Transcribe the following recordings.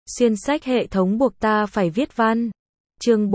Xuyên sách hệ thống buộc ta phải viết văn. Chương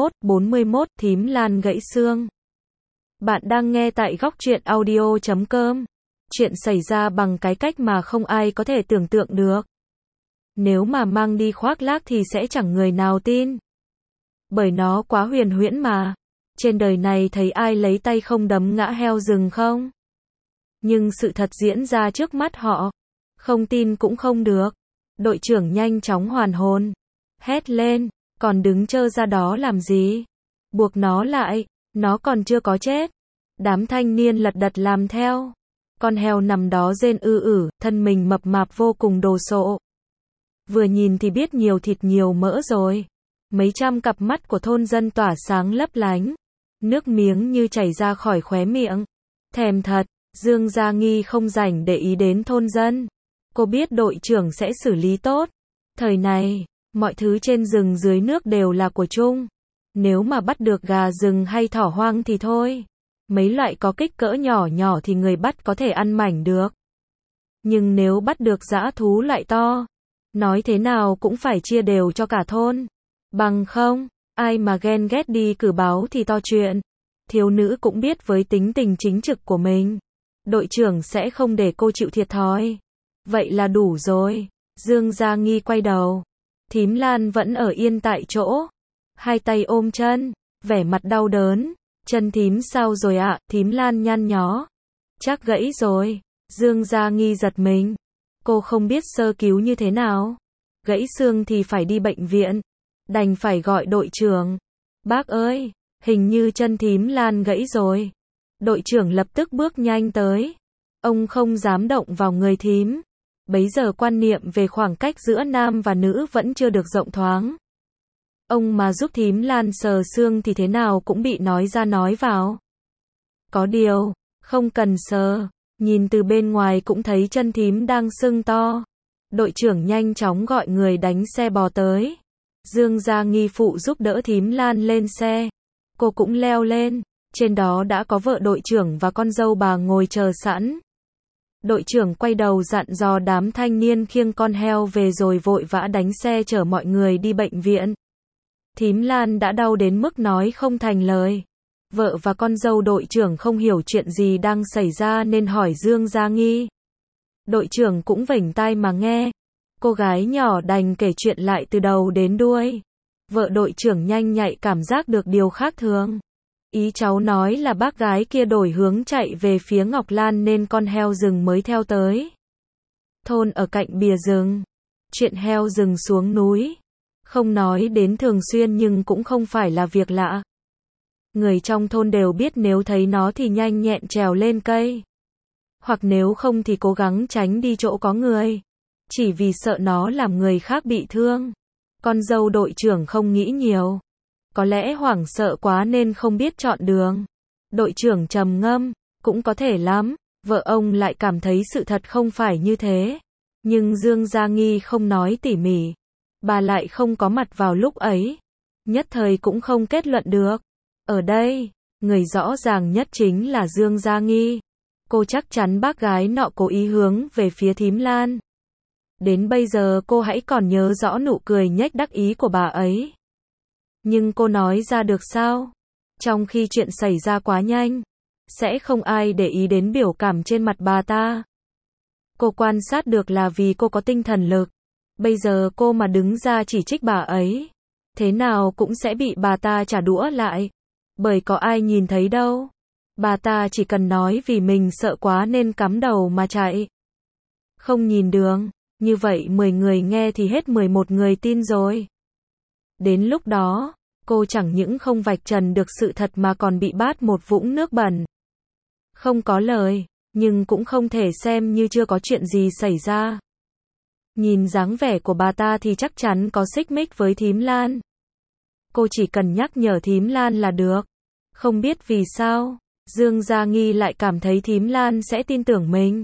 41, Thím Lan gãy xương. Bạn đang nghe tại góc truyện audio.com. Chuyện xảy ra bằng cái cách mà không ai có thể tưởng tượng được. Nếu mà mang đi khoác lác thì sẽ chẳng người nào tin. Bởi nó quá huyền huyễn mà. Trên đời này thấy ai lấy tay không đấm ngã heo rừng không? Nhưng sự thật diễn ra trước mắt họ. Không tin cũng không được. Đội trưởng nhanh chóng hoàn hồn. Hét lên, còn đứng trơ ra đó làm gì? Buộc nó lại, nó còn chưa có chết. Đám thanh niên lật đật làm theo. Con heo nằm đó rên thân mình mập mạp vô cùng đồ sộ. Vừa nhìn thì biết nhiều thịt nhiều mỡ rồi. Mấy trăm cặp mắt của thôn dân tỏa sáng lấp lánh. Nước miếng như chảy ra khỏi khóe miệng. Thèm thật, Dương Gia Nghi không rảnh để ý đến thôn dân. Cô biết đội trưởng sẽ xử lý tốt. Thời này, mọi thứ trên rừng dưới nước đều là của chung. Nếu mà bắt được gà rừng hay thỏ hoang thì thôi. Mấy loại có kích cỡ nhỏ nhỏ thì người bắt có thể ăn mảnh được. Nhưng nếu bắt được dã thú loại to, nói thế nào cũng phải chia đều cho cả thôn. Bằng không, ai mà ghen ghét đi cử báo thì to chuyện. Thiếu nữ cũng biết với tính tình chính trực của mình, đội trưởng sẽ không để cô chịu thiệt thòi. Vậy là đủ rồi. Dương Gia Nghi quay đầu. Thím Lan vẫn ở yên tại chỗ. Hai tay ôm chân, vẻ mặt đau đớn. Chân thím sao rồi ạ? Thím Lan nhăn nhó. Chắc gãy rồi. Dương Gia Nghi giật mình. Cô không biết sơ cứu như thế nào. Gãy xương thì phải đi bệnh viện. Đành phải gọi đội trưởng. Bác ơi, hình như chân thím Lan gãy rồi. Đội trưởng lập tức bước nhanh tới. Ông không dám động vào người thím. Bấy giờ quan niệm về khoảng cách giữa nam và nữ vẫn chưa được rộng thoáng. Ông mà giúp thím Lan sờ xương thì thế nào cũng bị nói ra nói vào. Có điều, không cần sờ, nhìn từ bên ngoài cũng thấy chân thím đang sưng to. Đội trưởng nhanh chóng gọi người đánh xe bò tới. Dương Gia Nghi phụ giúp đỡ thím Lan lên xe. Cô cũng leo lên, trên đó đã có vợ đội trưởng và con dâu bà ngồi chờ sẵn. Đội trưởng quay đầu dặn dò đám thanh niên khiêng con heo về rồi vội vã đánh xe chở mọi người đi bệnh viện. Thím Lan đã đau đến mức nói không thành lời. Vợ và con dâu đội trưởng không hiểu chuyện gì đang xảy ra nên hỏi Dương Gia Nghi. Đội trưởng cũng vểnh tai mà nghe. Cô gái nhỏ đành kể chuyện lại từ đầu đến đuôi. Vợ đội trưởng nhanh nhạy cảm giác được điều khác thường. Ý cháu nói là bác gái kia đổi hướng chạy về phía Ngọc Lan nên con heo rừng mới theo tới. Thôn ở cạnh bìa rừng. Chuyện heo rừng xuống núi. Không nói đến thường xuyên nhưng cũng không phải là việc lạ. Người trong thôn đều biết nếu thấy nó thì nhanh nhẹn trèo lên cây. Hoặc nếu không thì cố gắng tránh đi chỗ có người. Chỉ vì sợ nó làm người khác bị thương. Con dâu đội trưởng không nghĩ nhiều. Có lẽ hoảng sợ quá nên không biết chọn đường. Đội trưởng trầm ngâm, cũng có thể lắm. Vợ ông lại cảm thấy sự thật không phải như thế. Nhưng Dương Gia Nghi không nói tỉ mỉ. Bà lại không có mặt vào lúc ấy. Nhất thời cũng không kết luận được. Ở đây, người rõ ràng nhất chính là Dương Gia Nghi. Cô chắc chắn bác gái nọ cố ý hướng về phía thím Lan. Đến bây giờ cô hãy còn nhớ rõ nụ cười nhếch đắc ý của bà ấy. Nhưng cô nói ra được sao? Trong khi chuyện xảy ra quá nhanh, sẽ không ai để ý đến biểu cảm trên mặt bà ta. Cô quan sát được là vì cô có tinh thần lực. Bây giờ cô mà đứng ra chỉ trích bà ấy, thế nào cũng sẽ bị bà ta trả đũa lại. Bởi có ai nhìn thấy đâu. Bà ta chỉ cần nói vì mình sợ quá nên cắm đầu mà chạy. Không nhìn đường, như vậy 10 người nghe thì hết 11 người tin rồi. Đến lúc đó, cô chẳng những không vạch trần được sự thật mà còn bị bát một vũng nước bẩn. Không có lời, nhưng cũng không thể xem như chưa có chuyện gì xảy ra. Nhìn dáng vẻ của bà ta thì chắc chắn có xích mích với thím Lan. Cô chỉ cần nhắc nhở thím Lan là được. Không biết vì sao, Dương Gia Nghi lại cảm thấy thím Lan sẽ tin tưởng mình.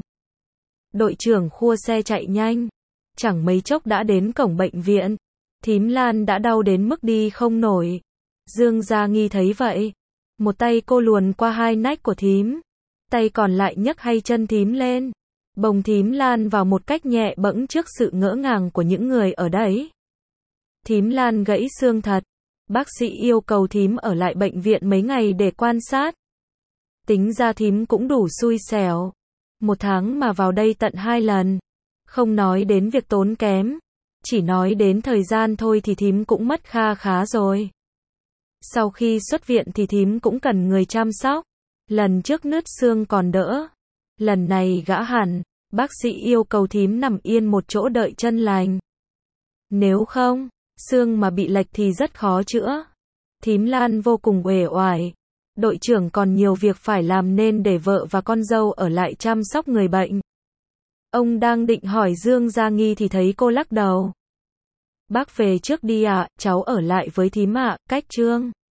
Đội trưởng khua xe chạy nhanh. Chẳng mấy chốc đã đến cổng bệnh viện. Thím Lan đã đau đến mức đi không nổi. Dương Gia Nghi thấy vậy. Một tay cô luồn qua hai nách của thím. Tay còn lại nhấc hai chân thím lên. Bồng thím Lan vào một cách nhẹ bẫng trước sự ngỡ ngàng của những người ở đấy. Thím Lan gãy xương thật. Bác sĩ yêu cầu thím ở lại bệnh viện mấy ngày để quan sát. Tính ra thím cũng đủ xui xẻo. 1 tháng mà vào đây tận 2 lần. Không nói đến việc tốn kém. Chỉ nói đến thời gian thôi thì thím cũng mất kha khá rồi. Sau khi xuất viện thì thím cũng cần người chăm sóc. Lần trước nứt xương còn đỡ. Lần này gã hẳn. Bác sĩ yêu cầu thím nằm yên một chỗ đợi chân lành. Nếu không, xương mà bị lệch thì rất khó chữa. Thím Lan vô cùng uể oải. Đội trưởng còn nhiều việc phải làm nên để vợ và con dâu ở lại chăm sóc người bệnh. Ông đang định hỏi Dương Gia Nghi thì thấy cô lắc đầu. Bác về trước đi ạ, cháu ở lại với thím ạ, cách Trương.